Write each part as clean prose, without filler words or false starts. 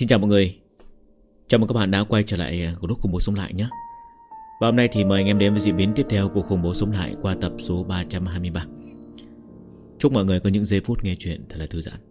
Xin chào mọi người. Chào mừng các bạn đã quay trở lại của lúc khủng bố sống lại nhé. Và hôm nay thì mời anh em đến với diễn biến tiếp theo của khủng bố sống lại qua tập số 323. Chúc mọi người có những giây phút nghe chuyện thật là thư giãn.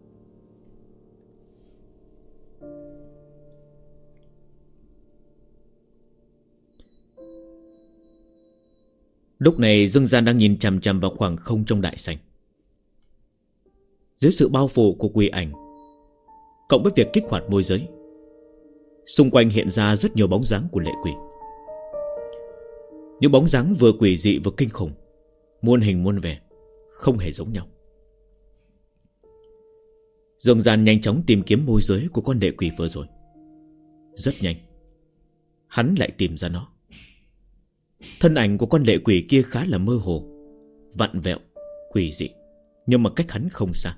Lúc này Dương Gian đang nhìn chằm chằm vào khoảng không trong đại sảnh. Dưới sự bao phủ của quỷ ảnh cộng với việc kích hoạt môi giới, xung quanh hiện ra rất nhiều bóng dáng của lệ quỷ. Những bóng dáng vừa quỷ dị vừa kinh khủng, muôn hình muôn vẻ, không hề giống nhau. Dương Gian nhanh chóng tìm kiếm môi giới của con lệ quỷ vừa rồi. Rất nhanh, hắn lại tìm ra nó. Thân ảnh của con lệ quỷ kia khá là mơ hồ, vặn vẹo, quỷ dị, nhưng mà cách hắn không xa.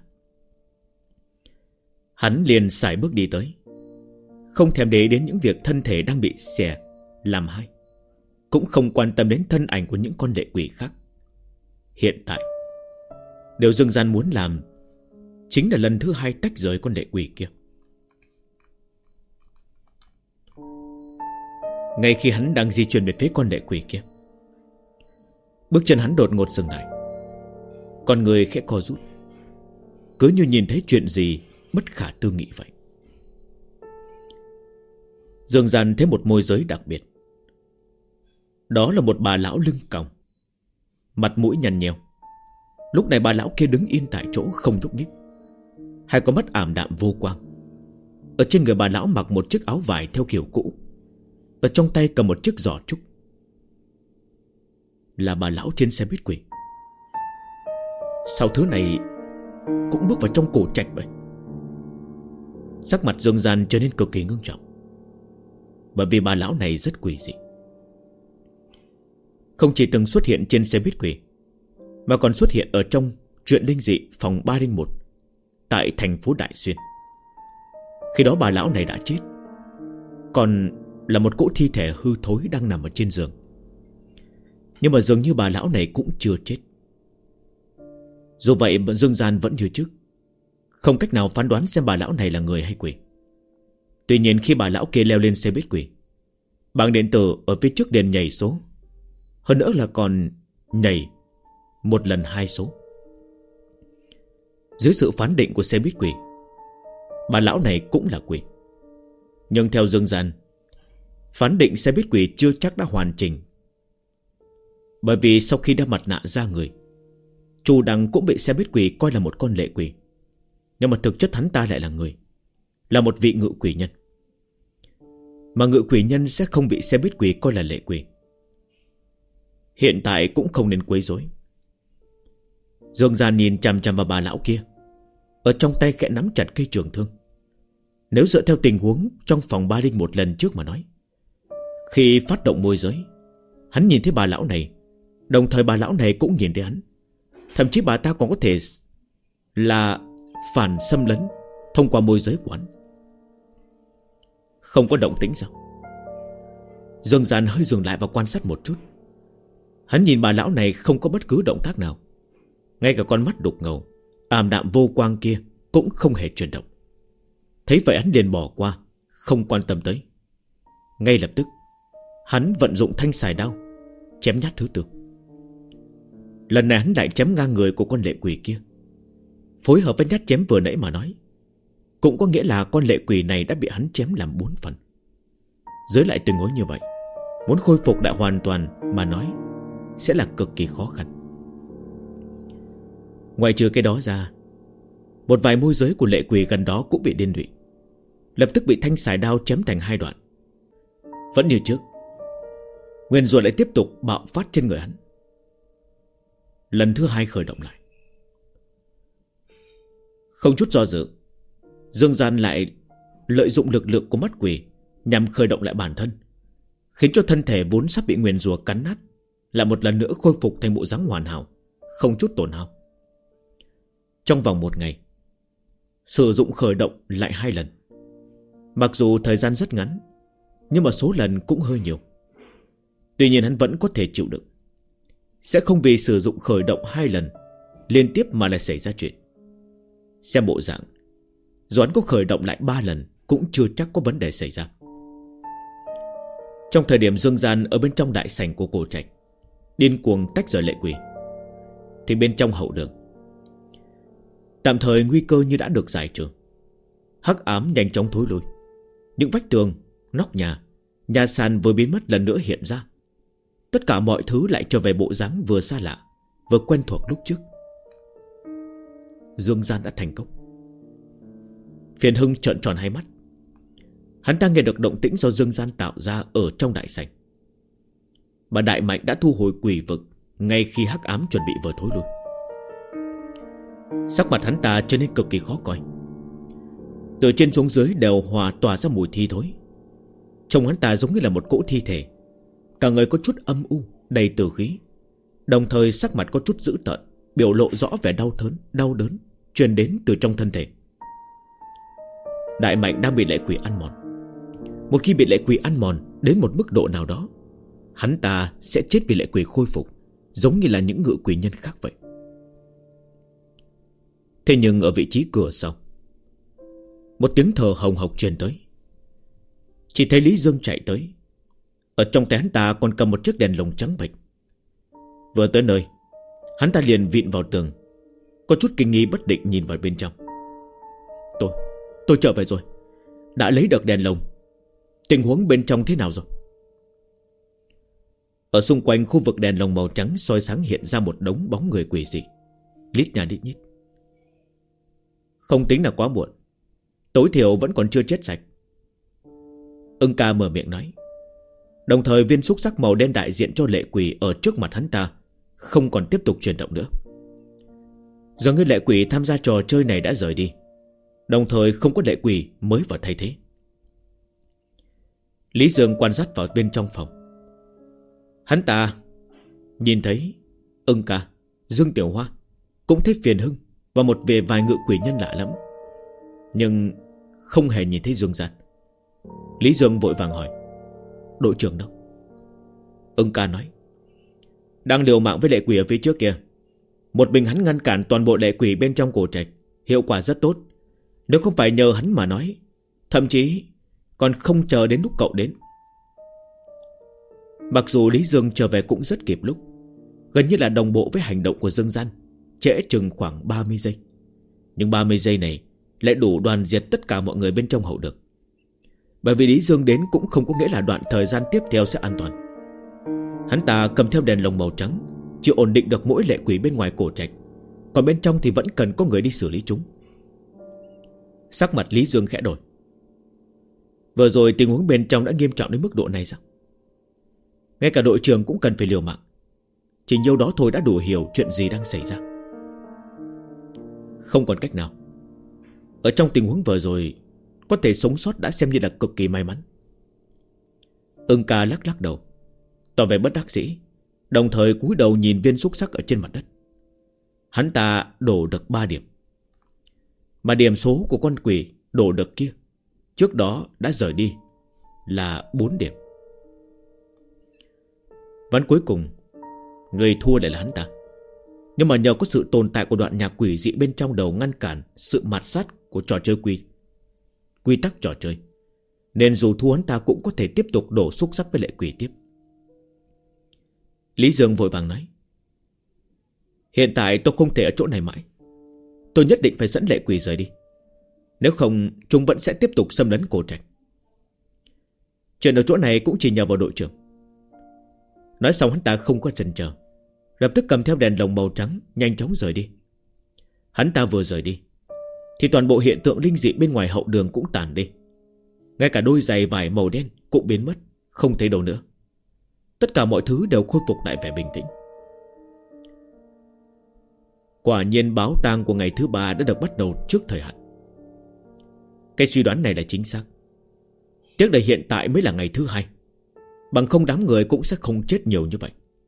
Hắn liền sải bước đi tới, không thèm để ý đến những việc thân thể đang bị xẻ làm hai, cũng không quan tâm đến thân ảnh của những con lệ quỷ khác. Hiện tại, điều Dương Gian muốn làm chính là lần thứ hai tách rời con lệ quỷ kia. Ngay khi hắn đang di chuyển về phía con lệ quỷ kia, bước chân hắn đột ngột dừng lại. Con người khẽ co rút, cứ như nhìn thấy chuyện gì bất khả tư nghị vậy. Dương Gian thấy một môi giới đặc biệt. Đó là một bà lão lưng còng, mặt mũi nhăn nheo. Lúc này bà lão kia đứng yên tại chỗ không nhúc nhích, hai con mắt ảm đạm vô quang. Ở trên người bà lão mặc một chiếc áo vải theo kiểu cũ, ở trong tay cầm một chiếc giỏ trúc. Là bà lão trên xe buýt quỷ. Sao thứ này cũng bước vào trong cổ trạch vậy? Sắc mặt Dương Gian trở nên cực kỳ ngưng trọng, bởi vì bà lão này rất quỷ dị. Không chỉ từng xuất hiện trên xe buýt quỷ, mà còn xuất hiện ở trong truyện linh dị phòng 301 tại thành phố Đại Xuyên. Khi đó bà lão này đã chết, còn là một cỗ thi thể hư thối đang nằm ở trên giường. Nhưng mà dường như bà lão này cũng chưa chết. Dù vậy Dương Gian vẫn như trước, không cách nào phán đoán xem bà lão này là người hay quỷ. Tuy nhiên khi bà lão kia leo lên xe buýt quỷ, bảng điện tử ở phía trước đèn nhảy số, hơn nữa là còn nhảy một lần 2 số. Dưới sự phán định của xe buýt quỷ, bà lão này cũng là quỷ. Nhưng theo Dương Gian, phán định xe buýt quỷ chưa chắc đã hoàn chỉnh. Bởi vì sau khi đeo mặt nạ ra người, Chu Đăng cũng bị xe buýt quỷ coi là một con lệ quỷ. Nhưng mà thực chất hắn ta lại là người, là một vị ngự quỷ nhân. Mà ngự quỷ nhân sẽ không bị xe buýt quỷ coi là lệ quỷ. Hiện tại cũng không nên quấy rối. Dương Gian nhìn chằm chằm vào bà lão kia, ở trong tay khẽ nắm chặt cây trường thương. Nếu dựa theo tình huống trong phòng 301 lần trước mà nói, khi phát động môi giới, hắn nhìn thấy bà lão này, đồng thời bà lão này cũng nhìn thấy hắn. Thậm chí bà ta còn có thể là phản xâm lấn thông qua môi giới của hắn. Không có động tĩnh sao? Dương Gian hơi dừng lại và quan sát một chút. Hắn nhìn bà lão này không có bất cứ động tác nào. Ngay cả con mắt đục ngầu ảm đạm vô quang kia cũng không hề chuyển động. Thấy vậy hắn liền bỏ qua, không quan tâm tới. Ngay lập tức hắn vận dụng thanh xài đao, chém nhát thứ tư. Lần này hắn lại chém ngang người của con lệ quỷ kia, phối hợp với nhát chém vừa nãy mà nói. Cũng có nghĩa là con lệ quỷ này đã bị hắn chém làm 4 phần. Dưới lại tình huống như vậy, muốn khôi phục lại hoàn toàn mà nói sẽ là cực kỳ khó khăn. Ngoài trừ cái đó ra, một vài môi giới của lệ quỷ gần đó cũng bị điên lụy, lập tức bị thanh xài đao chém thành 2 đoạn. Vẫn như trước, nguyên rủa lại tiếp tục bạo phát trên người hắn. Lần thứ 2 khởi động lại. Không chút do dự, Dương Gian lại lợi dụng lực lượng của mắt quỷ nhằm khởi động lại bản thân, khiến cho thân thể vốn sắp bị nguyền rủa cắn nát lại một lần nữa khôi phục thành bộ dáng hoàn hảo, không chút tổn hao. Trong vòng 1 ngày, sử dụng khởi động lại 2 lần. Mặc dù thời gian rất ngắn, nhưng mà số lần cũng hơi nhiều. Tuy nhiên hắn vẫn có thể chịu đựng, sẽ không vì sử dụng khởi động 2 lần liên tiếp mà lại xảy ra chuyện. Xem bộ dạng, dù hắn có khởi động lại 3 lần cũng chưa chắc có vấn đề xảy ra. Trong thời điểm Dương Gian ở bên trong đại sảnh của cổ trạch điên cuồng tách rời lệ quỷ, thì bên trong hậu đường tạm thời nguy cơ như đã được giải trừ. Hắc ám nhanh chóng thối lui. Những vách tường, nóc nhà sàn vừa biến mất lần nữa hiện ra. Tất cả mọi thứ lại trở về bộ dáng vừa xa lạ, vừa quen thuộc lúc trước. Dương Gian đã thành công. Phiền Hưng trợn tròn hai mắt. Hắn ta nghe được động tĩnh do Dương Gian tạo ra ở trong đại sảnh. Mà Đại Mạnh đã thu hồi quỷ vực ngay khi hắc ám chuẩn bị vừa thối lui. Sắc mặt hắn ta trở nên cực kỳ khó coi. Từ trên xuống dưới đều hòa tỏa ra mùi thi thối. Trông hắn ta giống như là một cỗ thi thể. Cả người có chút âm u, đầy tử khí. Đồng thời sắc mặt có chút dữ tợn, biểu lộ rõ vẻ đau đớn truyền đến từ trong thân thể. Đại Mạnh đang bị lệ quỷ ăn mòn. Một khi bị lệ quỷ ăn mòn đến một mức độ nào đó, hắn ta sẽ chết vì lệ quỷ khôi phục, giống như là những ngự quỷ nhân khác vậy. Thế nhưng ở vị trí cửa sau, một tiếng thở hồng hộc truyền tới. Chỉ thấy Lý Dương chạy tới. Ở trong tay hắn ta còn cầm một chiếc đèn lồng trắng bệch. Vừa tới nơi, hắn ta liền vịn vào tường, có chút kinh nghi bất định nhìn vào bên trong. Tôi trở về rồi, đã lấy được đèn lồng. Tình huống bên trong thế nào rồi? Ở xung quanh khu vực đèn lồng màu trắng soi sáng hiện ra một đống bóng người quỷ dị, lít nhà lít nhít. Không tính là quá muộn, tối thiểu vẫn còn chưa chết sạch. Ưng ca mở miệng nói. Đồng thời viên xúc sắc màu đen đại diện cho lệ quỷ ở trước mặt hắn ta không còn tiếp tục chuyển động nữa. Dường như lệ quỷ tham gia trò chơi này đã rời đi, đồng thời không có lệ quỷ mới vào thay thế. Lý Dương quan sát vào bên trong phòng. Hắn ta nhìn thấy Ưng ca, Dương Tiểu Hoa, cũng thấy Phiền Hưng và một vài ngự quỷ nhân lạ lắm, nhưng không hề nhìn thấy Dương Gian. Lý Dương vội vàng hỏi: đội trưởng đâu? Ưng ca nói: đang liều mạng với lệ quỷ ở phía trước kia. Một mình hắn ngăn cản toàn bộ lệ quỷ bên trong cổ trạch, hiệu quả rất tốt. Nếu không phải nhờ hắn mà nói, thậm chí còn không chờ đến lúc cậu đến. Mặc dù Lý Dương trở về cũng rất kịp lúc, gần như là đồng bộ với hành động của Dương Gian, trễ chừng khoảng 30 giây. Nhưng 30 giây này lại đủ đoàn diệt tất cả mọi người bên trong hậu được. Bởi vì Lý Dương đến cũng không có nghĩa là đoạn thời gian tiếp theo sẽ an toàn. Hắn ta cầm theo đèn lồng màu trắng, chỉ ổn định được mỗi lệ quỷ bên ngoài cổ trạch, còn bên trong thì vẫn cần có người đi xử lý chúng. Sắc mặt Lý Dương khẽ đổi. Vừa rồi tình huống bên trong đã nghiêm trọng đến mức độ này sao? Ngay cả đội trưởng cũng cần phải liều mạng. Chỉ nhiêu đó thôi đã đủ hiểu chuyện gì đang xảy ra. Không còn cách nào. Ở trong tình huống vừa rồi, có thể sống sót đã xem như là cực kỳ may mắn. Ưng ca lắc lắc đầu, tỏ vẻ bất đắc dĩ, đồng thời cúi đầu nhìn viên xúc sắc ở trên mặt đất. Hắn ta đổ được 3 điểm, mà điểm số của con quỷ đổ được kia trước đó đã rời đi là 4 điểm. Ván cuối cùng, người thua lại là hắn ta. Nhưng mà nhờ có sự tồn tại của đoạn nhạc quỷ dị bên trong đầu ngăn cản sự mạt sát của trò chơi quy tắc trò chơi, nên dù thua hắn ta cũng có thể tiếp tục đổ xúc sắc với lệ quỷ tiếp. Lý Dương vội vàng nói: hiện tại tôi không thể ở chỗ này mãi. Tôi nhất định phải dẫn lệ quỷ rời đi, nếu không chúng vẫn sẽ tiếp tục xâm lấn cổ trạch. Chuyện ở chỗ này cũng chỉ nhờ vào đội trưởng. Nói xong hắn ta không có chần chờ, lập tức cầm theo đèn lồng màu trắng nhanh chóng rời đi. Hắn ta vừa rời đi thì toàn bộ hiện tượng linh dị bên ngoài hậu đường cũng tàn đi. Ngay cả đôi giày vải màu đen cũng biến mất, không thấy đâu nữa. Tất cả mọi thứ đều khôi phục lại vẻ bình tĩnh. Quả nhiên báo tang của ngày thứ 3 đã được bắt đầu trước thời hạn. Cái suy đoán này là chính xác. Tiếc là hiện tại mới là ngày thứ 2, bằng không đám người cũng sẽ không chết nhiều như vậy.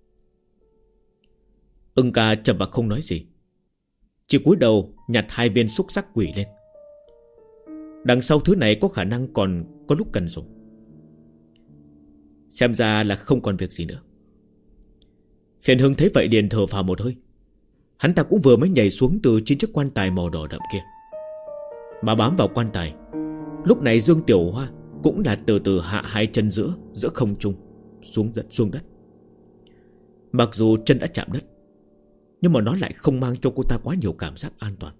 Ưng ca trầm mặc không nói gì, chỉ cúi đầu nhặt 2 viên xúc sắc quỷ lên. Đằng sau thứ này có khả năng còn có lúc cần dùng. Xem ra là không còn việc gì nữa. Phiền Hưng thấy vậy liền thở phào một hơi. Hắn ta cũng vừa mới nhảy xuống từ trên chiếc quan tài màu đỏ đậm kia, mà bám vào quan tài Lúc này Dương Tiểu Hoa cũng là từ từ hạ hai chân giữa không trung xuống đất. Mặc dù chân đã chạm đất, nhưng mà nó lại không mang cho cô ta quá nhiều cảm giác an toàn.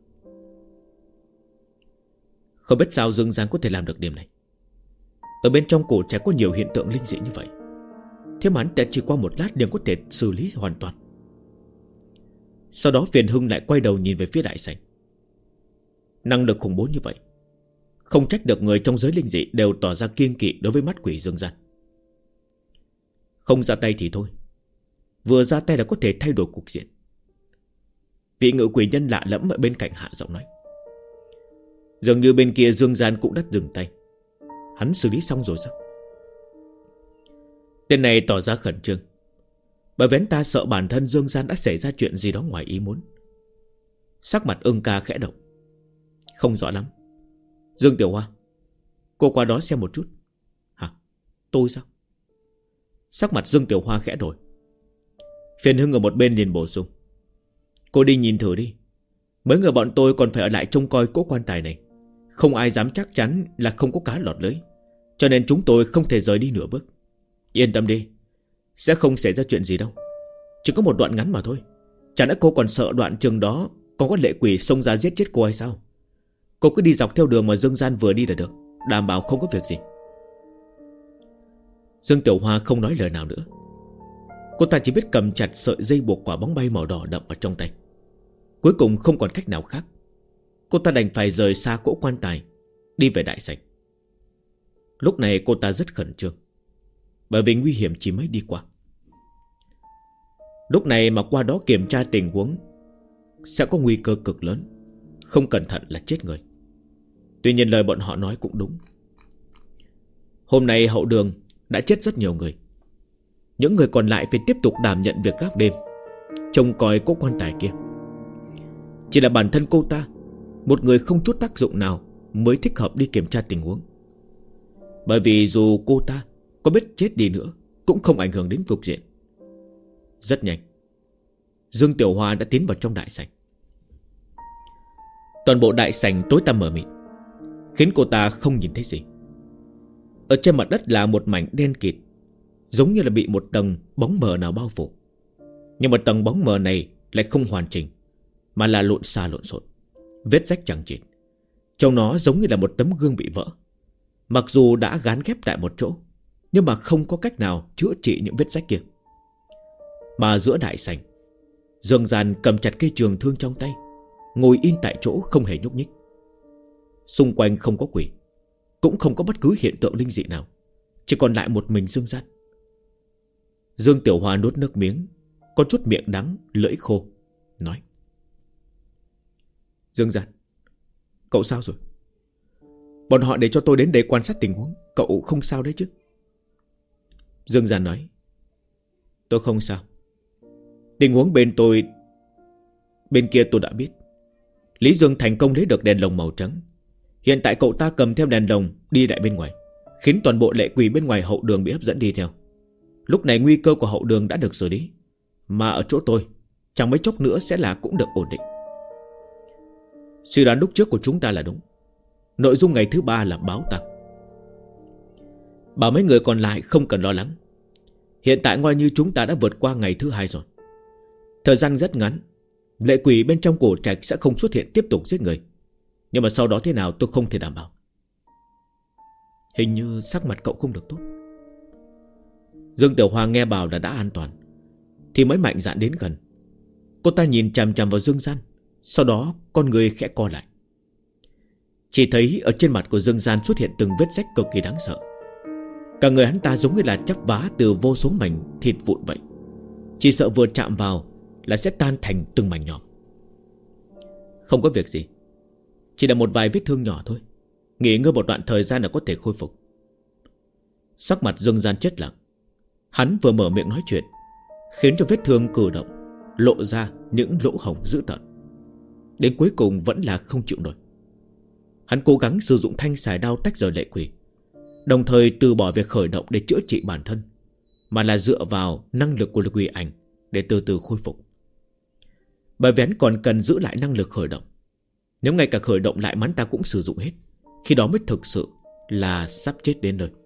Không biết sao Dương Gian có thể làm được điểm này. Ở bên trong cổ trạch có nhiều hiện tượng linh dị như vậy, thế mà hắn chỉ qua một lát liền có thể xử lý hoàn toàn. Sau đó Phiền Hưng lại quay đầu nhìn về phía đại sảnh. Năng lực khủng bố như vậy, không trách được người trong giới linh dị đều tỏ ra kiêng kỵ đối với mắt quỷ Dương Gian. Không ra tay thì thôi, vừa ra tay là có thể thay đổi cục diện. Vị ngự quỷ nhân lạ lẫm ở bên cạnh hạ giọng nói. Dường như bên kia Dương Gian cũng đã dừng tay. Hắn xử lý xong rồi sao? Tên này tỏ ra khẩn trương, bởi vì hắn ta sợ bản thân Dương Gian đã xảy ra chuyện gì đó ngoài ý muốn. Sắc mặt Ưng Ca khẽ động. Không rõ lắm. Dương Tiểu Hoa, cô qua đó xem một chút. Hả? Tôi sao? Sắc mặt Dương Tiểu Hoa khẽ đổi. Phiền Hưng ở một bên liền bổ sung. Cô đi nhìn thử đi. Mấy người bọn tôi còn phải ở lại trông coi cỗ quan tài này. Không ai dám chắc chắn là không có cá lọt lưới, cho nên chúng tôi không thể rời đi nửa bước. Yên tâm đi, sẽ không xảy ra chuyện gì đâu. Chỉ có một đoạn ngắn mà thôi. Chẳng lẽ cô còn sợ đoạn trường đó còn có lệ quỷ xông ra giết chết cô hay sao? Cô cứ đi dọc theo đường mà Dương Gian vừa đi là được, đảm bảo không có việc gì. Dương Tiểu Hoa không nói lời nào nữa. Cô ta chỉ biết cầm chặt sợi dây buộc quả bóng bay màu đỏ đậm ở trong tay. Cuối cùng không còn cách nào khác, cô ta đành phải rời xa cỗ quan tài, đi về đại sảnh. Lúc này cô ta rất khẩn trương, bởi vì nguy hiểm chỉ mới đi qua. Lúc này mà qua đó kiểm tra tình huống sẽ có nguy cơ cực lớn, không cẩn thận là chết người. Tuy nhiên lời bọn họ nói cũng đúng. Hôm nay hậu đường đã chết rất nhiều người. Những người còn lại phải tiếp tục đảm nhận việc gác đêm, trông coi cỗ quan tài kia. Chỉ là bản thân cô ta, một người không chút tác dụng nào, mới thích hợp đi kiểm tra tình huống. Bởi vì dù cô ta có biết chết đi nữa cũng không ảnh hưởng đến cục diện. Rất nhanh, Dương Tiểu Hoa đã tiến vào trong đại sảnh. Toàn bộ đại sảnh tối tăm mờ mịt, khiến cô ta không nhìn thấy gì. Ở trên mặt đất là một mảnh đen kịt, giống như là bị một tầng bóng mờ nào bao phủ. Nhưng mà tầng bóng mờ này lại không hoàn chỉnh, mà là lộn xà lộn xộn, vết rách chằng chịt. Trông nó giống như là một tấm gương bị vỡ. Mặc dù đã gán ghép tại một chỗ, nhưng mà không có cách nào chữa trị những vết rách kia. Mà giữa đại sảnh, Dương Gian cầm chặt cây trường thương trong tay, ngồi yên tại chỗ không hề nhúc nhích. Xung quanh không có quỷ, cũng không có bất cứ hiện tượng linh dị nào, chỉ còn lại một mình Dương Gian. Dương Tiểu Hoa nuốt nước miếng, có chút miệng đắng, lưỡi khô, nói. Dương Gian, cậu sao rồi? Bọn họ để cho tôi đến đây quan sát tình huống, cậu không sao đấy chứ? Dương Gian nói. Tôi không sao. Tình huống bên kia tôi đã biết. Lý Dương thành công lấy được đèn lồng màu trắng. Hiện tại cậu ta cầm theo đèn lồng đi lại bên ngoài, khiến toàn bộ lệ quỷ bên ngoài hậu đường bị hấp dẫn đi theo. Lúc này nguy cơ của hậu đường đã được xử lý, mà ở chỗ tôi chẳng mấy chốc nữa sẽ là cũng được ổn định. Suy đoán lúc trước của chúng ta là đúng. Nội dung ngày thứ 3 là báo tang. Bảo mấy người còn lại không cần lo lắng. Hiện tại coi như chúng ta đã vượt qua ngày thứ 2 rồi. Thời gian rất ngắn, lệ quỷ bên trong cổ trạch sẽ không xuất hiện tiếp tục giết người. Nhưng mà sau đó thế nào tôi không thể đảm bảo. Hình như sắc mặt cậu không được tốt. Dương Tiểu Hoa nghe bảo là đã an toàn thì mới mạnh dạn đến gần. Cô ta nhìn chằm chằm vào Dương Gian, sau đó con người khẽ co lại. Chỉ thấy ở trên mặt của Dương Gian xuất hiện từng vết rách cực kỳ đáng sợ. Cả người hắn ta giống như là chắp vá từ vô số mảnh thịt vụn vậy. Chỉ sợ vừa chạm vào là sẽ tan thành từng mảnh nhỏ. Không có việc gì, chỉ là một vài vết thương nhỏ thôi, nghỉ ngơi một đoạn thời gian là có thể khôi phục. Sắc mặt Dương Gian chết lặng. Hắn vừa mở miệng nói chuyện, khiến cho vết thương cử động, lộ ra những lỗ hổng dữ tợn. Đến cuối cùng vẫn là không chịu nổi. Hắn cố gắng sử dụng thanh xài đao tách rời lệ quỷ, đồng thời từ bỏ việc khởi động để chữa trị bản thân, mà là dựa vào năng lực của lực quỷ ảnh để từ từ khôi phục. Bởi vì hắn còn cần giữ lại năng lực khởi động. Nếu ngay cả khởi động lại hắn ta cũng sử dụng hết, khi đó mới thực sự là sắp chết đến nơi.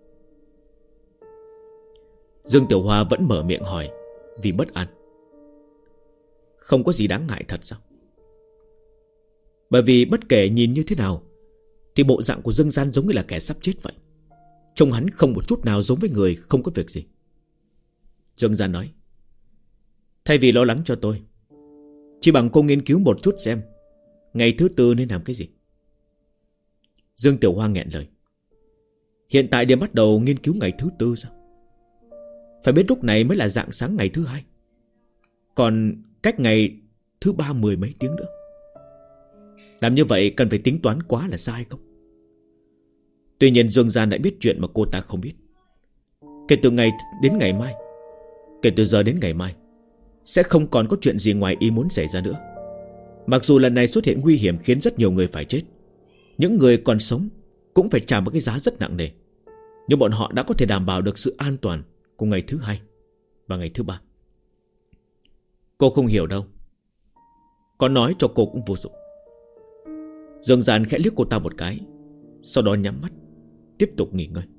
Dương Tiểu Hoa vẫn mở miệng hỏi vì bất an. Không có gì đáng ngại thật sao? Bởi vì bất kể nhìn như thế nào thì bộ dạng của Dương Gian giống như là kẻ sắp chết vậy. Trông hắn không một chút nào giống với người không có việc gì. Dương Gian nói, thay vì lo lắng cho tôi, chỉ bằng cô nghiên cứu một chút xem ngày thứ tư nên làm cái gì. Dương Tiểu Hoa nghẹn lời. Hiện tại điểm bắt đầu nghiên cứu ngày thứ tư sao? Phải biết lúc này mới là rạng sáng ngày thứ hai, còn cách ngày thứ ba 10 mấy tiếng nữa. Làm như vậy cần phải tính toán quá là sai không? Tuy nhiên Dương Gian lại biết chuyện mà cô ta không biết. Kể từ ngày đến ngày mai, kể từ giờ đến ngày mai, sẽ không còn có chuyện gì ngoài ý muốn xảy ra nữa. Mặc dù lần này xuất hiện nguy hiểm khiến rất nhiều người phải chết, những người còn sống cũng phải trả một cái giá rất nặng nề, nhưng bọn họ đã có thể đảm bảo được sự an toàn của ngày thứ hai và ngày thứ ba. Cô không hiểu đâu, có nói cho cô cũng vô dụng. Dương Gian khẽ liếc cô ta một cái, sau đó nhắm mắt tiếp tục nghỉ ngơi.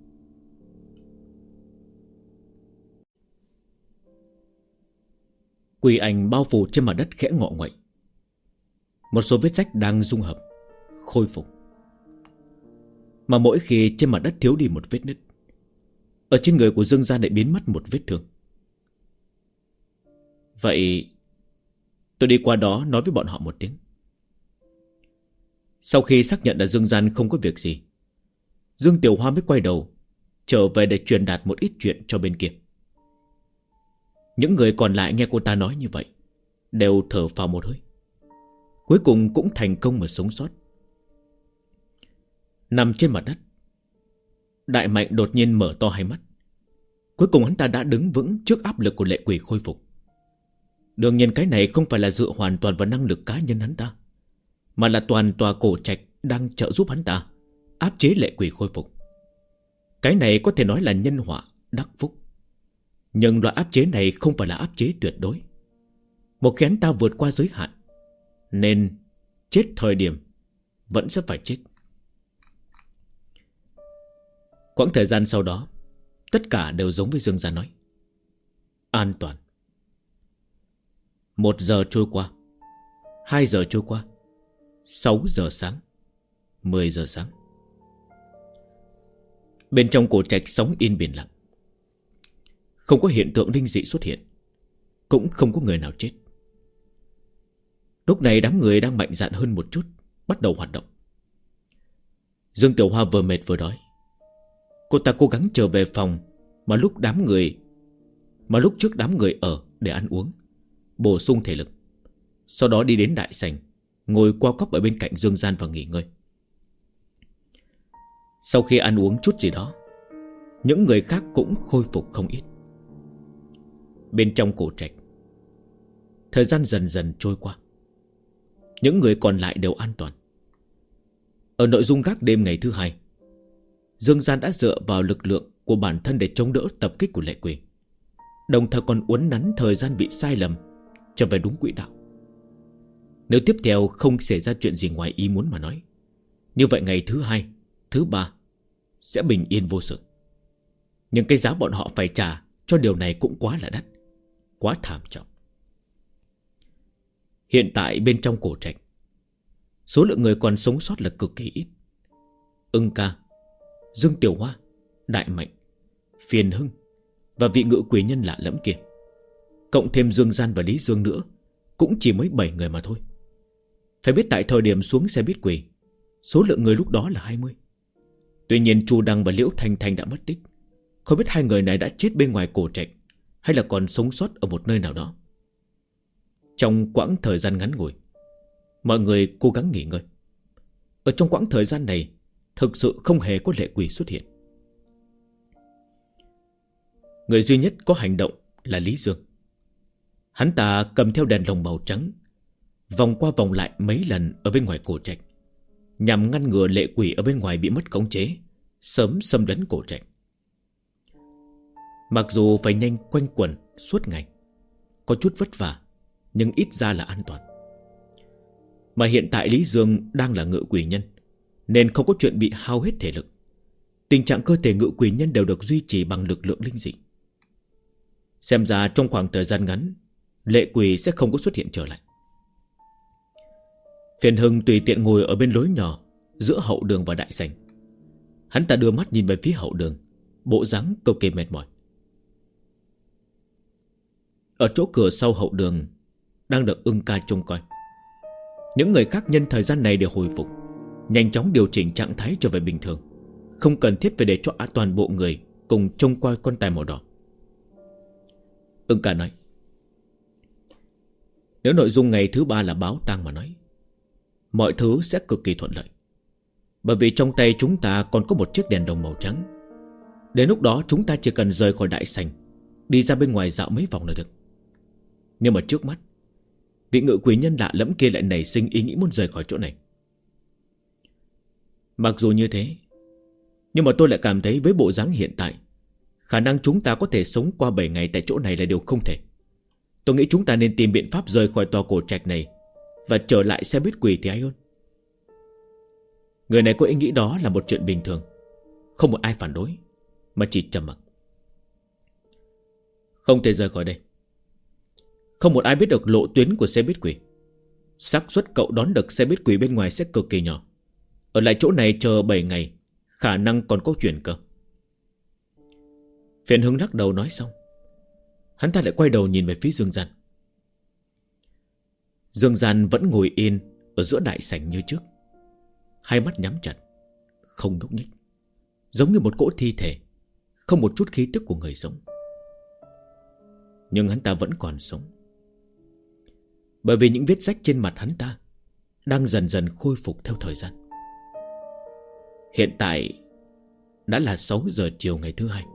Quỷ ảnh bao phủ trên mặt đất khẽ ngọ nguậy. Một số vết rách đang dung hợp, khôi phục. Mà mỗi khi trên mặt đất thiếu đi một vết nứt, ở trên người của Dương Gian lại biến mất một vết thương. Vậy tôi đi qua đó nói với bọn họ một tiếng. Sau khi xác nhận là Dương Gian không có việc gì, Dương Tiểu Hoa mới quay đầu trở về để truyền đạt một ít chuyện cho bên kia. Những người còn lại nghe cô ta nói như vậy đều thở phào một hơi. Cuối cùng cũng thành công mà sống sót. Nằm trên mặt đất, Đại Mạnh đột nhiên mở to hai mắt. Cuối cùng hắn ta đã đứng vững trước áp lực của lệ quỷ khôi phục. Đương nhiên cái này không phải là dựa hoàn toàn vào năng lực cá nhân hắn ta, mà là toàn tòa cổ trạch đang trợ giúp hắn ta áp chế lệ quỷ khôi phục. Cái này có thể nói là nhân họa đắc phúc. Nhưng loại áp chế này không phải là áp chế tuyệt đối. Một khi hắn ta vượt qua giới hạn, nên chết thời điểm vẫn sẽ phải chết. Quãng thời gian sau đó, tất cả đều giống với Dương Gian nói. An toàn. 1 giờ trôi qua, 2 giờ trôi qua, 6 giờ sáng, 10 giờ sáng. Bên trong cổ trạch sóng yên biển lặng. Không có hiện tượng linh dị xuất hiện, cũng không có người nào chết. Lúc này đám người đang mạnh dạn hơn một chút, bắt đầu hoạt động. Dương Tiểu Hoa vừa mệt vừa đói. Cô ta cố gắng trở về phòng mà lúc trước đám người ở để ăn uống, bổ sung thể lực. Sau đó đi đến đại sảnh, ngồi qua cóp ở bên cạnh Dương Gian và nghỉ ngơi. Sau khi ăn uống chút gì đó, những người khác cũng khôi phục không ít. Bên trong cổ trạch, thời gian dần dần trôi qua. Những người còn lại đều an toàn. Ở nội dung gác đêm ngày thứ hai, Dương Gian đã dựa vào lực lượng của bản thân để chống đỡ tập kích của lệ quỷ, đồng thời còn uốn nắn thời gian bị sai lầm trở về đúng quỹ đạo. Nếu tiếp theo không xảy ra chuyện gì ngoài ý muốn mà nói, như vậy ngày thứ hai, thứ ba sẽ bình yên vô sự. Nhưng cái giá bọn họ phải trả cho điều này cũng quá là đắt, quá thảm trọng. Hiện tại bên trong cổ trạch, số lượng người còn sống sót là cực kỳ ít. Ưng Ca, Dương Tiểu Hoa, Đại Mạnh, Phiền Hưng và vị ngự quỷ nhân lạ lẫm kia, cộng thêm Dương Gian và Lý Dương nữa, cũng chỉ mới 7 người mà thôi. Phải biết tại thời điểm xuống xe buýt quỷ, số lượng người lúc đó là 20. Tuy nhiên Chu Đăng và Liễu Thanh Thanh đã mất tích. Không biết hai người này đã chết bên ngoài cổ trạch hay là còn sống sót ở một nơi nào đó. Trong quãng thời gian ngắn ngủi, mọi người cố gắng nghỉ ngơi. Ở trong quãng thời gian này, thực sự không hề có lệ quỷ xuất hiện. Người duy nhất có hành động là Lý Dương. Hắn ta cầm theo đèn lồng màu trắng, vòng qua vòng lại mấy lần ở bên ngoài cổ trạch, nhằm ngăn ngừa lệ quỷ ở bên ngoài bị mất khống chế, sớm xâm lấn cổ trạch. Mặc dù phải nhanh quanh quẩn suốt ngày, có chút vất vả, nhưng ít ra là an toàn. Mà hiện tại Lý Dương đang là ngự quỷ nhân, nên không có chuyện bị hao hết thể lực. tình trạng cơ thể ngự quỷ nhân đều được duy trì bằng lực lượng linh dị. Xem ra trong khoảng thời gian ngắn, lệ quỷ sẽ không có xuất hiện trở lại. Phiền Hưng tùy tiện ngồi ở bên lối nhỏ giữa hậu đường và đại sảnh. Hắn ta đưa mắt nhìn về phía hậu đường, bộ dáng cực kỳ mệt mỏi. Ở chỗ cửa sau hậu đường đang được Ưng Ca trông coi. Những người khác nhân thời gian này để hồi phục, nhanh chóng điều chỉnh trạng thái trở về bình thường, không cần thiết phải để cho toàn bộ người cùng trông coi con tài màu đỏ. Ưng Ca nói: nếu nội dung ngày thứ 3 là báo tang mà nói, mọi thứ sẽ cực kỳ thuận lợi. Bởi vì trong tay chúng ta còn có một chiếc đèn đồng màu trắng. Đến lúc đó chúng ta chỉ cần rời khỏi đại sảnh, đi ra bên ngoài dạo mấy vòng là được. Nhưng mà trước mắt, vị ngự quỷ nhân lạ lẫm kia lại nảy sinh ý nghĩ muốn rời khỏi chỗ này. Mặc dù như thế, nhưng mà tôi lại cảm thấy với bộ dáng hiện tại, khả năng chúng ta có thể sống qua 7 ngày tại chỗ này là điều không thể. Tôi nghĩ chúng ta nên tìm biện pháp rời khỏi tòa cổ trạch này và trở lại xe buýt quỷ thì hay hơn. Người này có ý nghĩ đó là một chuyện bình thường, không một ai phản đối, mà chỉ trầm mặc. Không thể rời khỏi đây. Không một ai biết được lộ tuyến của xe buýt quỷ. xác suất cậu đón được xe buýt quỷ bên ngoài sẽ cực kỳ nhỏ. Ở lại chỗ này chờ 7 ngày, khả năng còn có chuyện cơ. Phiền Hưng lắc đầu nói xong, hắn ta lại quay đầu nhìn về phía Dương Gian. Dương Gian vẫn ngồi yên ở giữa đại sảnh như trước, hai mắt nhắm chặt, không nhúc nhích, giống như một cỗ thi thể, không một chút khí tức của người sống. Nhưng hắn ta vẫn còn sống, bởi vì những vết rách trên mặt hắn ta đang dần dần khôi phục theo thời gian. Hiện tại đã là 6 giờ chiều ngày thứ 2.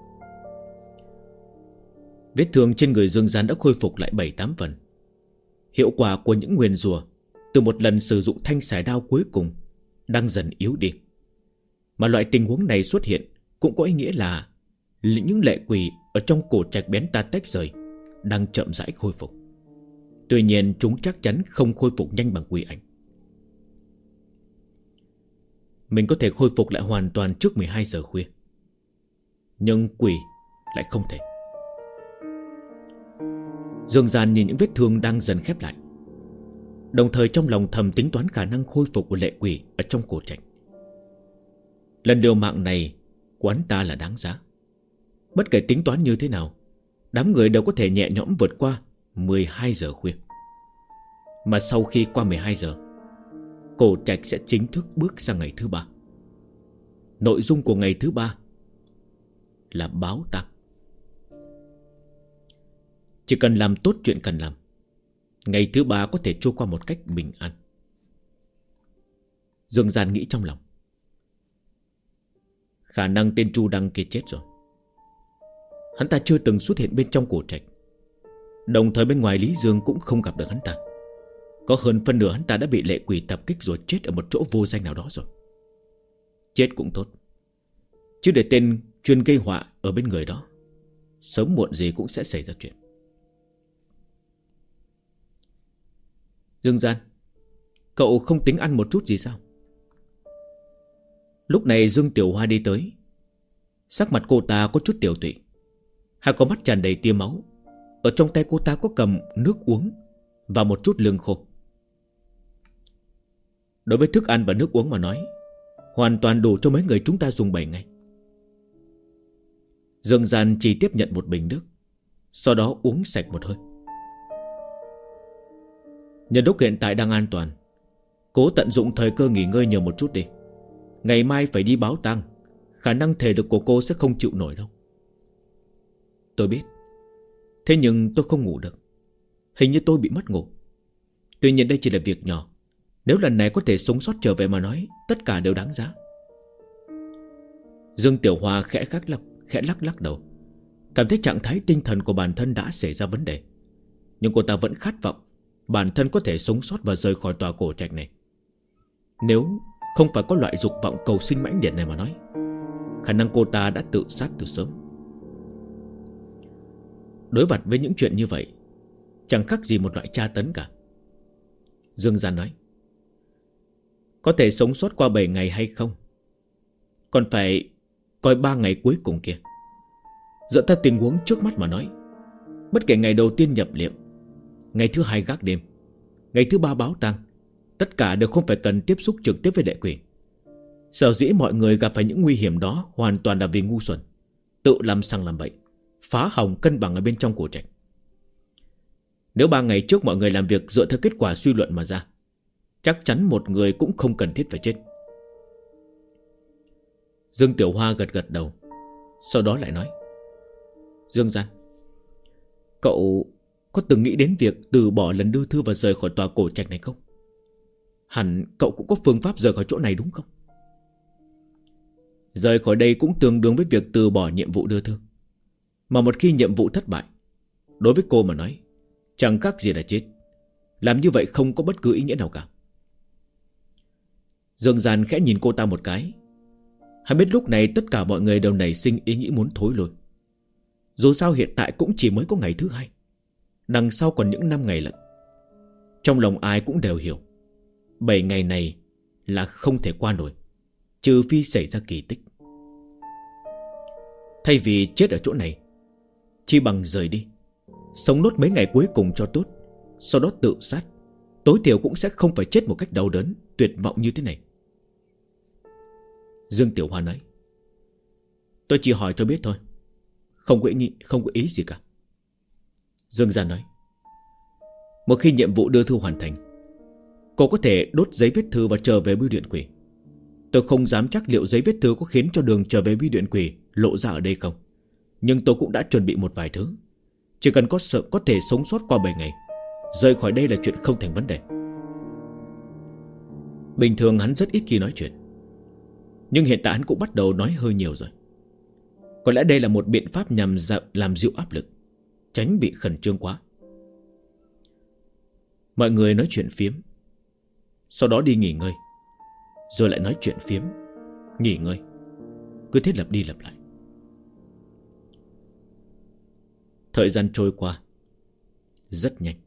Vết thương trên người Dương Gian đã khôi phục lại 7-8 phần. Hiệu quả của những nguyền rủa từ một lần sử dụng thanh sải đao cuối cùng đang dần yếu đi. Mà loại tình huống này xuất hiện cũng có ý nghĩa là những lệ quỷ ở trong cổ trạch bén ta tách rời đang chậm rãi khôi phục. Tuy nhiên chúng chắc chắn không khôi phục nhanh bằng quỷ ảnh. Mình có thể khôi phục lại hoàn toàn trước 12 giờ khuya, nhưng quỷ lại không thể. Dương Gian nhìn những vết thương đang dần khép lại, đồng thời trong lòng thầm tính toán khả năng khôi phục của lệ quỷ ở trong cổ trạch. Lần liều mạng này của hắn ta là đáng giá. Bất kể tính toán như thế nào, đám người đều có thể nhẹ nhõm vượt qua 12 giờ khuya. Mà sau khi qua 12 giờ, cổ trạch sẽ chính thức bước sang ngày thứ 3. Nội dung của ngày thứ 3 là báo tang. Chỉ cần làm tốt chuyện cần làm, ngày thứ 3 có thể trôi qua một cách bình an. Dương Gian nghĩ trong lòng, khả năng tên Chu Đăng kia chết rồi. Hắn ta chưa từng xuất hiện bên trong cổ trạch, đồng thời bên ngoài Lý Dương cũng không gặp được hắn ta. Có hơn phân nửa hắn ta đã bị lệ quỷ tập kích rồi chết ở một chỗ vô danh nào đó rồi. Chết cũng tốt, chứ để tên chuyên gây họa ở bên người đó, sớm muộn gì cũng sẽ xảy ra chuyện. Dương Gian, cậu không tính ăn một chút gì sao? Lúc này Dương Tiểu Hoa đi tới. Sắc mặt cô ta có chút tiểu tụy, hai con mắt tràn đầy tia máu. Ở trong tay cô ta có cầm nước uống và một chút lương khô. Đối với thức ăn và nước uống mà nói, hoàn toàn đủ cho mấy người chúng ta dùng 7 ngày. Dương Gian chỉ tiếp nhận một bình nước, sau đó uống sạch một hơi. Nhân lúc hiện tại đang an toàn, cố tận dụng thời cơ nghỉ ngơi nhiều một chút đi. Ngày mai phải đi báo tang, khả năng thể lực của cô sẽ không chịu nổi đâu. Tôi biết, thế nhưng tôi không ngủ được. Hình như tôi bị mất ngủ. Tuy nhiên đây chỉ là việc nhỏ, nếu lần này có thể sống sót trở về mà nói, tất cả đều đáng giá. Dương Tiểu Hoa khẽ lắc đầu, cảm thấy trạng thái tinh thần của bản thân đã xảy ra vấn đề. Nhưng cô ta vẫn khát vọng bản thân có thể sống sót và rời khỏi tòa cổ trạch này. Nếu không phải có loại dục vọng cầu sinh mãnh liệt này mà nói, khả năng cô ta đã tự sát từ sớm. Đối mặt với những chuyện như vậy, chẳng khác gì một loại tra tấn cả. Dương Gian nói, có thể sống sót qua 7 ngày hay không, còn phải coi 3 ngày cuối cùng kia. Dựa theo tình huống trước mắt mà nói, bất kể ngày đầu tiên nhập liệm, ngày thứ 2 gác đêm, ngày thứ 3 báo tang, tất cả đều không phải cần tiếp xúc trực tiếp với lệ quỷ. Sở dĩ mọi người gặp phải những nguy hiểm đó hoàn toàn là vì ngu xuẩn, tự làm sang làm bậy, phá hỏng cân bằng ở bên trong cổ trạch. Nếu 3 ngày trước mọi người làm việc dựa theo kết quả suy luận mà ra, chắc chắn một người cũng không cần thiết phải chết. Dương Tiểu Hoa gật gật đầu, sau đó lại nói: Dương Gian, cậu có từng nghĩ đến việc từ bỏ lần đưa thư và rời khỏi tòa cổ trạch này không? Hẳn cậu cũng có phương pháp rời khỏi chỗ này đúng không? Rời khỏi đây cũng tương đương với việc từ bỏ nhiệm vụ đưa thư. Mà một khi nhiệm vụ thất bại, đối với cô mà nói, chẳng khác gì là chết. Làm như vậy không có bất cứ ý nghĩa nào cả. Dương Gian khẽ nhìn cô ta một cái. Hắn biết lúc này tất cả mọi người đều nảy sinh ý nghĩ muốn thối lui. Dù sao hiện tại cũng chỉ mới có ngày thứ 2, đằng sau còn những 5 ngày lận. Trong lòng ai cũng đều hiểu 7 ngày này là không thể qua nổi, trừ phi xảy ra kỳ tích. Thay vì chết ở chỗ này, chỉ bằng rời đi, sống nốt mấy ngày cuối cùng cho tốt, sau đó tự sát. Tối thiểu cũng sẽ không phải chết một cách đau đớn, tuyệt vọng như thế này. Dương Tiểu Hoa nói: Tôi chỉ hỏi cho biết thôi, không có ý gì cả. Dương Gian nói: Một khi nhiệm vụ đưa thư hoàn thành, cô có thể đốt giấy viết thư và trở về bưu điện quỷ. Tôi không dám chắc liệu giấy viết thư có khiến cho đường trở về bưu điện quỷ lộ ra ở đây không, nhưng tôi cũng đã chuẩn bị một vài thứ. Chỉ cần có thể sống sót qua 7 ngày, rời khỏi đây là chuyện không thành vấn đề. Bình thường hắn rất ít khi nói chuyện, nhưng hiện tại hắn cũng bắt đầu nói hơi nhiều rồi. Có lẽ đây là một biện pháp nhằm làm dịu áp lực, tránh bị khẩn trương quá. Mọi người nói chuyện phiếm, sau đó đi nghỉ ngơi, rồi lại nói chuyện phiếm, nghỉ ngơi, cứ thế lặp đi lặp lại. Thời gian trôi qua rất nhanh.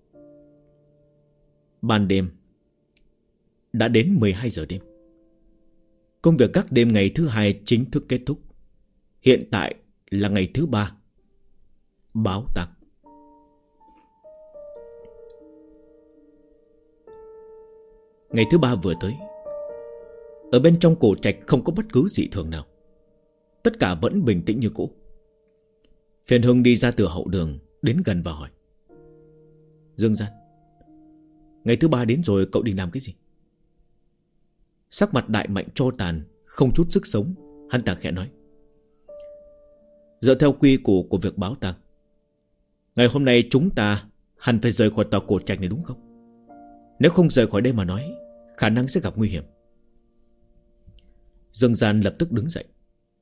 Ban đêm đã đến 12 giờ đêm. Công việc các đêm ngày thứ 2 chính thức kết thúc. Hiện tại là ngày thứ 3, báo tang. Ngày thứ 3 vừa tới. Ở bên trong cổ trạch không có bất cứ dị thường nào, tất cả vẫn bình tĩnh như cũ. Phiền Hưng đi ra từ hậu đường, đến gần và hỏi: Dương Gian, ngày thứ 3 đến rồi, cậu định làm cái gì? Sắc mặt Đại Mạnh tro tàn, không chút sức sống. Hắn ta khẽ nói: Dựa theo quy củ của việc báo tang, ngày hôm nay chúng ta hẳn phải rời khỏi tòa cổ trạch này đúng không? Nếu không rời khỏi đây mà nói, khả năng sẽ gặp nguy hiểm. Dương Gian lập tức đứng dậy: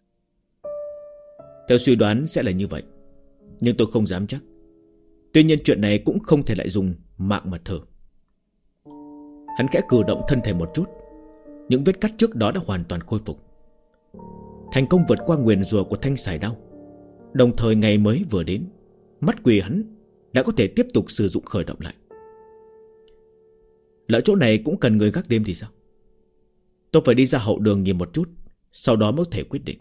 Theo suy đoán sẽ là như vậy, nhưng tôi không dám chắc. Tuy nhiên chuyện này cũng không thể lại dùng mạng mà thử. Hắn khẽ cử động thân thể một chút. Những vết cắt trước đó đã hoàn toàn khôi phục, thành công vượt qua nguyền rủa của thanh sải đao. Đồng thời ngày mới vừa đến, mắt quỷ hắn đã có thể tiếp tục sử dụng khởi động lại. Lỡ chỗ này cũng cần người gác đêm thì sao? Tôi phải đi ra hậu đường nhìn một chút, sau đó mới có thể quyết định.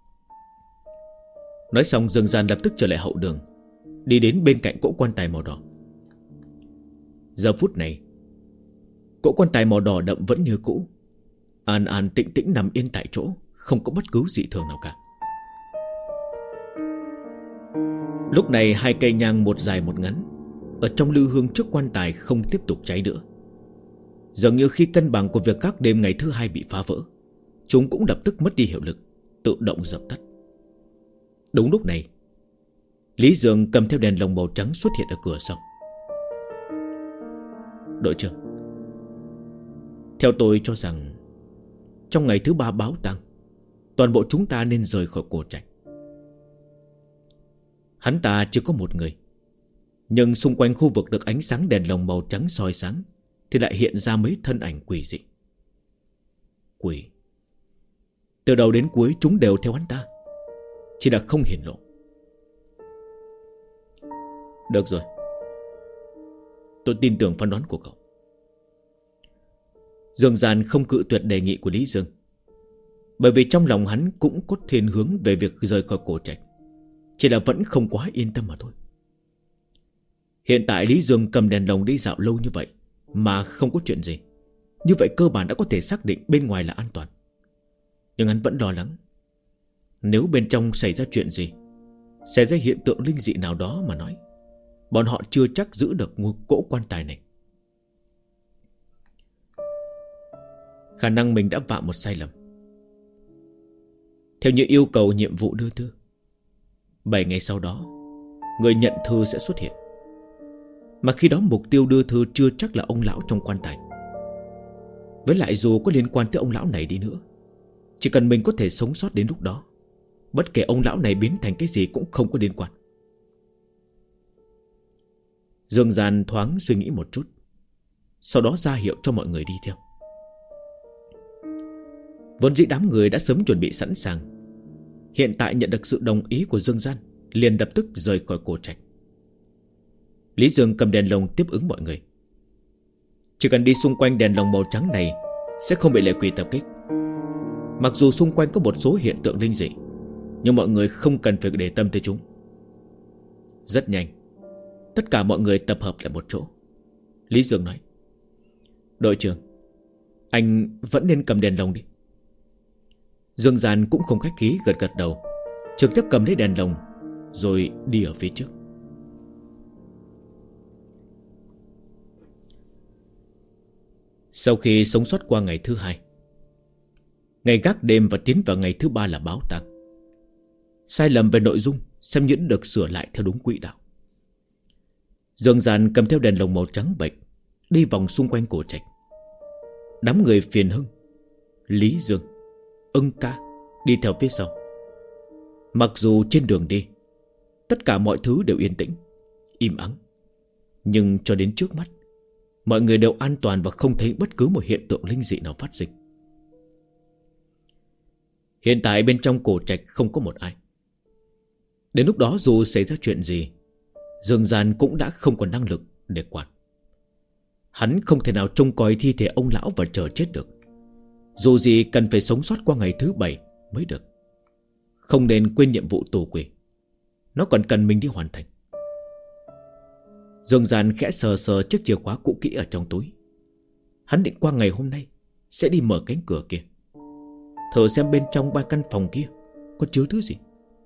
Nói xong Dương Gian lập tức trở lại hậu đường, đi đến bên cạnh cỗ quan tài màu đỏ. Giờ phút này, cỗ quan tài màu đỏ đậm vẫn như cũ, an an tĩnh tĩnh nằm yên tại chỗ, không có bất cứ dị thường nào cả. Lúc này 2 cây nhang, một dài một ngắn, ở trong lư hương trước quan tài không tiếp tục cháy nữa. Dường như khi cân bằng của việc gác đêm ngày thứ 2 bị phá vỡ, chúng cũng lập tức mất đi hiệu lực, tự động dập tắt. Đúng lúc này, Lý Dương cầm theo đèn lồng màu trắng xuất hiện ở cửa sau. Đội trưởng, theo tôi cho rằng trong ngày thứ 3 báo tang, toàn bộ chúng ta nên rời khỏi cổ trạch. Hắn ta chỉ có một người, nhưng xung quanh khu vực được ánh sáng đèn lồng màu trắng soi sáng thì lại hiện ra mấy thân ảnh quỷ dị. Quỷ. Từ đầu đến cuối chúng đều theo hắn ta, chỉ là không hiển lộ. Được rồi, tôi tin tưởng phán đoán của cậu. Dương Gian không cự tuyệt đề nghị của Lý Dương. Bởi vì trong lòng hắn cũng có thiên hướng về việc rời khỏi cổ trạch, chỉ là vẫn không quá yên tâm mà thôi. Hiện tại Lý Dương cầm đèn lồng đi dạo lâu như vậy mà không có chuyện gì, như vậy cơ bản đã có thể xác định bên ngoài là an toàn. Nhưng hắn vẫn lo lắng, nếu bên trong xảy ra chuyện gì, xảy ra hiện tượng linh dị nào đó mà nói, bọn họ chưa chắc giữ được ngôi cỗ quan tài này. Khả năng mình đã phạm một sai lầm. Theo như yêu cầu nhiệm vụ đưa thư, 7 ngày sau đó người nhận thư sẽ xuất hiện. Mà khi đó mục tiêu đưa thư chưa chắc là ông lão trong quan tài. Với lại dù có liên quan tới ông lão này đi nữa, chỉ cần mình có thể sống sót đến lúc đó, bất kể ông lão này biến thành cái gì cũng không có liên quan. Dương Gian thoáng suy nghĩ một chút, sau đó ra hiệu cho mọi người đi theo. Vốn dĩ đám người đã sớm chuẩn bị sẵn sàng, hiện tại nhận được sự đồng ý của Dương Gian, liền lập tức rời khỏi cổ trạch. Lý Dương cầm đèn lồng tiếp ứng mọi người. Chỉ cần đi xung quanh đèn lồng màu trắng này sẽ không bị lệ quỷ tập kích. Mặc dù xung quanh có một số hiện tượng linh dị, nhưng mọi người không cần phải để tâm tới chúng. Rất nhanh, tất cả mọi người tập hợp lại một chỗ. Lý Dương nói: đội trưởng, anh vẫn nên cầm đèn lồng đi. Dương Gian cũng không khách khí, gật gật đầu, trực tiếp cầm lấy đèn lồng rồi đi ở phía trước. Sau khi sống sót qua ngày thứ 2, ngày gác đêm và tiến vào ngày thứ 3 là báo tang. Sai lầm về nội dung xem như được sửa lại theo đúng quỹ đạo. Dương Gian cầm theo đèn lồng màu trắng bệch, đi vòng xung quanh cổ trạch. Đám người Phiền Hưng, Lý Dương, Ưng Ca đi theo phía sau. Mặc dù trên đường đi tất cả mọi thứ đều yên tĩnh, im ắng, nhưng cho đến trước mắt mọi người đều an toàn và không thấy bất cứ một hiện tượng linh dị nào phát sinh. Hiện tại bên trong cổ trạch không có một ai. Đến lúc đó dù xảy ra chuyện gì, Dương Gian cũng đã không còn năng lực để quản. Hắn không thể nào trông coi thi thể ông lão và chờ chết được. Dù gì cần phải sống sót qua ngày thứ 7 mới được. Không nên quên nhiệm vụ tù quỷ, nó còn cần mình đi hoàn thành. Dương Gian khẽ sờ sờ chiếc chìa khóa cũ kỹ ở trong túi. Hắn định qua ngày hôm nay sẽ đi mở cánh cửa kia, thử xem bên trong ba căn phòng kia có chứa thứ gì.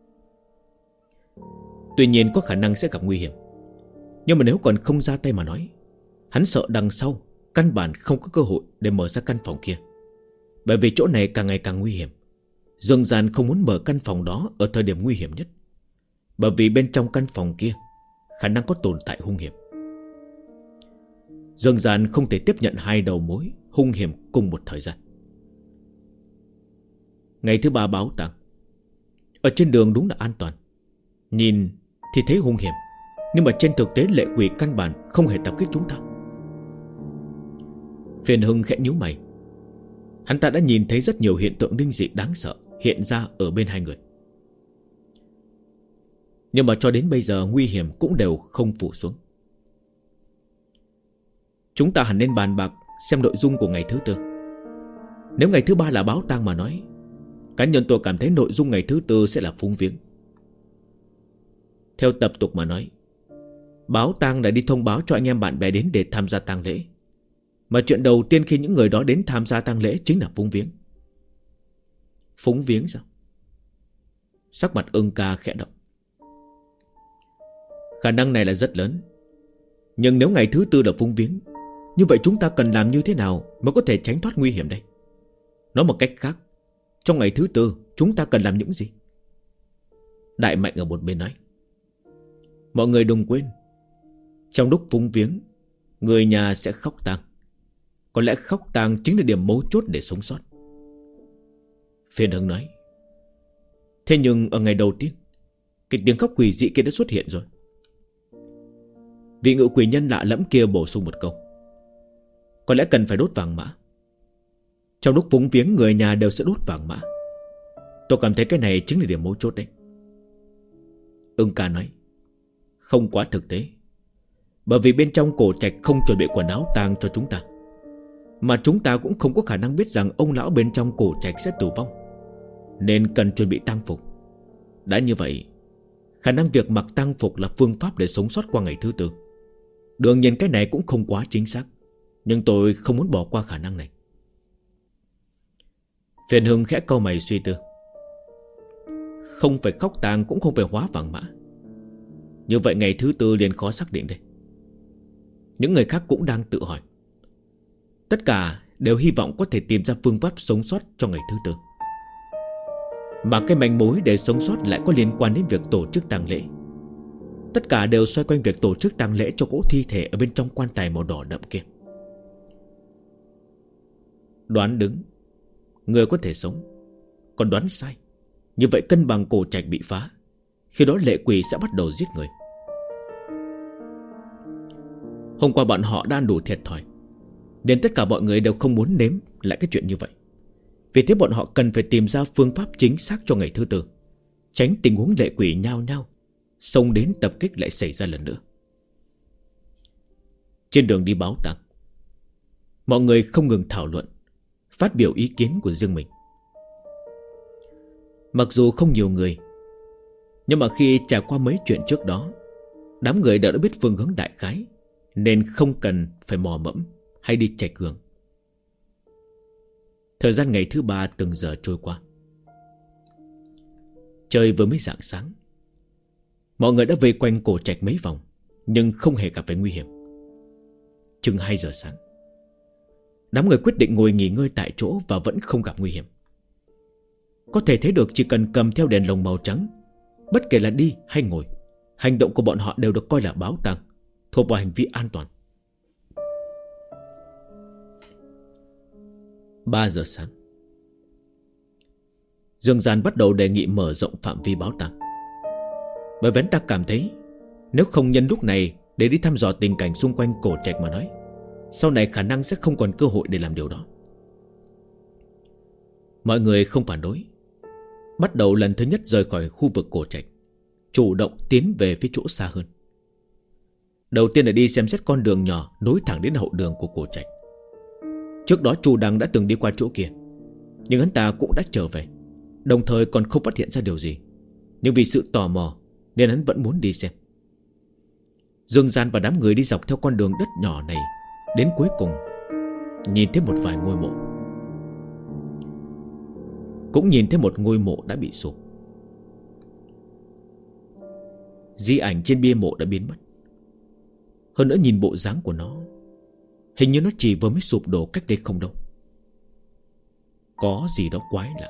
Tuy nhiên có khả năng sẽ gặp nguy hiểm, nhưng mà nếu còn không ra tay mà nói, hắn sợ đằng sau căn bản không có cơ hội để mở ra căn phòng kia. Bởi vì chỗ này càng ngày càng nguy hiểm. Dương Gian không muốn mở căn phòng đó ở thời điểm nguy hiểm nhất, bởi vì bên trong căn phòng kia khả năng có tồn tại hung hiểm. Dương Gian không thể tiếp nhận hai đầu mối hung hiểm cùng một thời gian. Ngày thứ 3 báo tang. Ở trên đường đúng là an toàn, nhìn thì thấy hung hiểm, nhưng mà trên thực tế lệ quỷ căn bản không hề tập kích chúng ta. Phiền Hưng khẽ nhíu mày. Hắn ta đã nhìn thấy rất nhiều hiện tượng linh dị đáng sợ hiện ra ở bên hai người, nhưng mà cho đến bây giờ nguy hiểm cũng đều không phủ xuống. Chúng ta hẳn nên bàn bạc xem nội dung của ngày thứ 4. Nếu ngày thứ 3 là báo tang mà nói, cá nhân tôi cảm thấy nội dung ngày thứ 4 sẽ là phúng viếng. Theo tập tục mà nói, báo tang là đi thông báo cho anh em bạn bè đến để tham gia tang lễ. Mà chuyện đầu tiên khi những người đó đến tham gia tang lễ chính là phúng viếng. Phúng viếng sao? Sắc mặt Ưng Ca khẽ động. Khả năng này là rất lớn. Nhưng nếu ngày thứ 4 là phúng viếng, như vậy chúng ta cần làm như thế nào mới có thể tránh thoát nguy hiểm đây? Nói một cách khác, trong ngày thứ 4 chúng ta cần làm những gì? Đại Mạnh ở một bên nói: mọi người đừng quên, trong lúc phúng viếng, người nhà sẽ khóc tang. Có lẽ khóc tang chính là điểm mấu chốt để sống sót. Phiền Hưng nói: thế nhưng ở ngày đầu tiên, cái tiếng khóc quỷ dị kia đã xuất hiện rồi. Vị ngự quỷ nhân lạ lẫm kia bổ sung một câu: có lẽ cần phải đốt vàng mã. Trong lúc phúng viếng người nhà đều sẽ đốt vàng mã. Tôi cảm thấy cái này chính là điểm mấu chốt đấy. Ưng Ca nói: không quá thực tế, bởi vì bên trong cổ trạch không chuẩn bị quần áo tang cho chúng ta, mà chúng ta cũng không có khả năng biết rằng ông lão bên trong cổ trạch sẽ tử vong. nên cần chuẩn bị tang phục. Đã như vậy, khả năng việc mặc tang phục là phương pháp để sống sót qua ngày thứ tư. Đương nhiên cái này cũng không quá chính xác, nhưng tôi không muốn bỏ qua khả năng này. Phiền Hưng khẽ cau mày suy tư. Không phải khóc tang cũng không phải hóa vàng mã. Như vậy ngày thứ tư liền khó xác định đây. Những người khác cũng đang tự hỏi. Tất cả đều hy vọng có thể tìm ra phương pháp sống sót cho ngày thứ tư. Mà cái manh mối để sống sót lại có liên quan đến việc tổ chức tang lễ. Tất cả đều xoay quanh việc tổ chức tang lễ cho cỗ thi thể ở bên trong quan tài màu đỏ đậm kia. Đoán đúng, người có thể sống. Còn đoán sai, như vậy cân bằng cổ trạch bị phá. Khi đó lệ quỷ sẽ bắt đầu giết người. Hôm qua bọn họ đã ăn đủ thiệt thòi, nên tất cả mọi người đều không muốn nếm lại cái chuyện như vậy. Vì thế bọn họ cần phải tìm ra phương pháp chính xác cho ngày thứ tư, tránh tình huống lệ quỷ nhao nhao xông đến tập kích lại xảy ra lần nữa. Trên đường đi báo tang, mọi người không ngừng thảo luận, phát biểu ý kiến của riêng mình. Mặc dù không nhiều người, nhưng mà khi trải qua mấy chuyện trước đó, đám người đã biết phương hướng đại khái, nên không cần phải mò mẫm hay đi chệch hướng. Thời gian ngày thứ ba từng giờ trôi qua. Trời vừa mới rạng sáng. Mọi người đã vây quanh cổ trạch mấy vòng, nhưng không hề gặp phải nguy hiểm. Chừng 2 giờ sáng, đám người quyết định ngồi nghỉ ngơi tại chỗ và vẫn không gặp nguy hiểm. Có thể thấy được chỉ cần cầm theo đèn lồng màu trắng, bất kể là đi hay ngồi, hành động của bọn họ đều được coi là báo tang, thuộc vào hành vi an toàn. 3 giờ sáng, Dương Gian bắt đầu đề nghị mở rộng phạm vi báo tang. Bởi vì hắn ta cảm thấy nếu không nhân lúc này để đi thăm dò tình cảnh xung quanh cổ trạch mà nói, sau này khả năng sẽ không còn cơ hội để làm điều đó. Mọi người không phản đối, bắt đầu lần thứ nhất rời khỏi khu vực cổ trạch, chủ động tiến về phía chỗ xa hơn. Đầu tiên là đi xem xét con đường nhỏ nối thẳng đến hậu đường của cổ trạch. Trước đó Chu Đăng đã từng đi qua chỗ kia, nhưng hắn ta cũng đã trở về, đồng thời còn không phát hiện ra điều gì. Nhưng vì sự tò mò nên hắn vẫn muốn đi xem. Dương Gian và đám người đi dọc theo con đường đất nhỏ này, đến cuối cùng nhìn thấy một vài ngôi mộ. Cũng nhìn thấy một ngôi mộ đã bị sụp. Di ảnh trên bia mộ đã biến mất. Hơn nữa nhìn bộ dáng của nó, hình như nó chỉ vừa mới sụp đổ cách đây không đâu. Có gì đó quái lạ.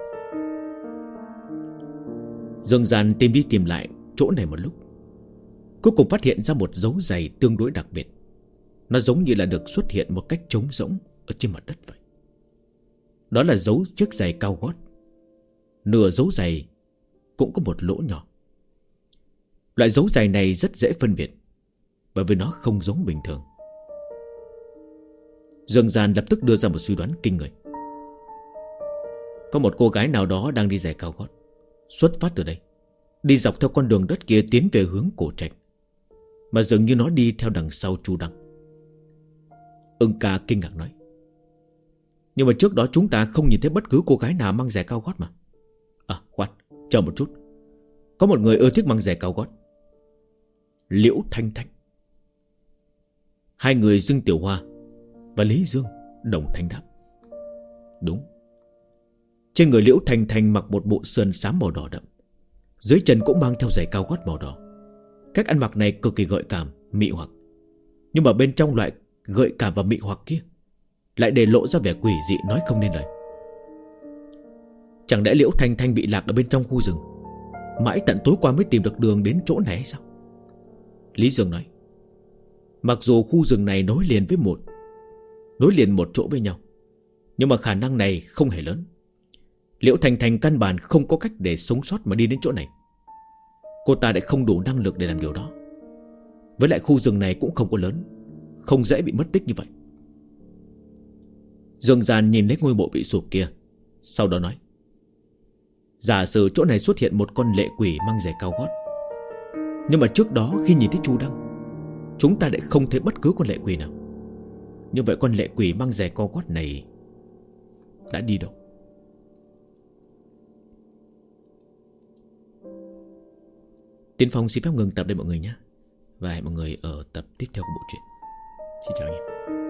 Dương Gian tìm đi tìm lại chỗ này một lúc, cuối cùng phát hiện ra một dấu giày tương đối đặc biệt. Nó giống như là được xuất hiện một cách trống rỗng ở trên mặt đất vậy. Đó là dấu chiếc giày cao gót. Nửa dấu giày cũng có một lỗ nhỏ. Loại dấu giày này rất dễ phân biệt, bởi vì nó không giống bình thường. Dương Gian lập tức đưa ra một suy đoán kinh người. Có một cô gái nào đó đang đi giày cao gót, xuất phát từ đây, đi dọc theo con đường đất kia tiến về hướng cổ trạch, mà dường như nó đi theo đằng sau Chu Đăng. Ưng Ca kinh ngạc nói: Nhưng mà trước đó chúng ta không nhìn thấy bất cứ cô gái nào mang giày cao gót mà. À khoan, chờ một chút, có một người ưa thích mang giày cao gót. Liễu Thanh Thanh. Hai người Dương Tiểu Hoa và Lý Dương đồng thanh đáp: Đúng. Trên người Liễu Thanh Thanh mặc một bộ sườn xám màu đỏ đậm, dưới chân cũng mang theo giày cao gót màu đỏ. Cách ăn mặc này cực kỳ gợi cảm, mị hoặc. Nhưng mà bên trong loại gợi cảm và mị hoặc kia lại để lộ ra vẻ quỷ dị nói không nên lời. Chẳng lẽ Liễu Thanh Thanh bị lạc ở bên trong khu rừng, mãi tận tối qua mới tìm được đường đến chỗ này hay sao? Lý Dương nói: Mặc dù khu rừng này nối liền một chỗ với nhau, nhưng mà khả năng này không hề lớn. Liễu Thanh Thanh căn bản không có cách để sống sót mà đi đến chỗ này. Cô ta lại không đủ năng lực để làm điều đó. Với lại khu rừng này cũng không có lớn, không dễ bị mất tích như vậy. Dương Gian nhìn lấy ngôi mộ bị sụp kia, sau đó nói: Giả sử chỗ này xuất hiện một con lệ quỷ mang giày cao gót, nhưng mà trước đó khi nhìn thấy Chu Đăng, chúng ta lại không thấy bất cứ con lệ quỷ nào. Như vậy con lệ quỷ mang giày cao gót này đã đi đâu? Tiên Phong xin phép ngừng tập đây mọi người nhé. Và hẹn mọi người ở tập tiếp theo của bộ truyện. Xin chào anh em.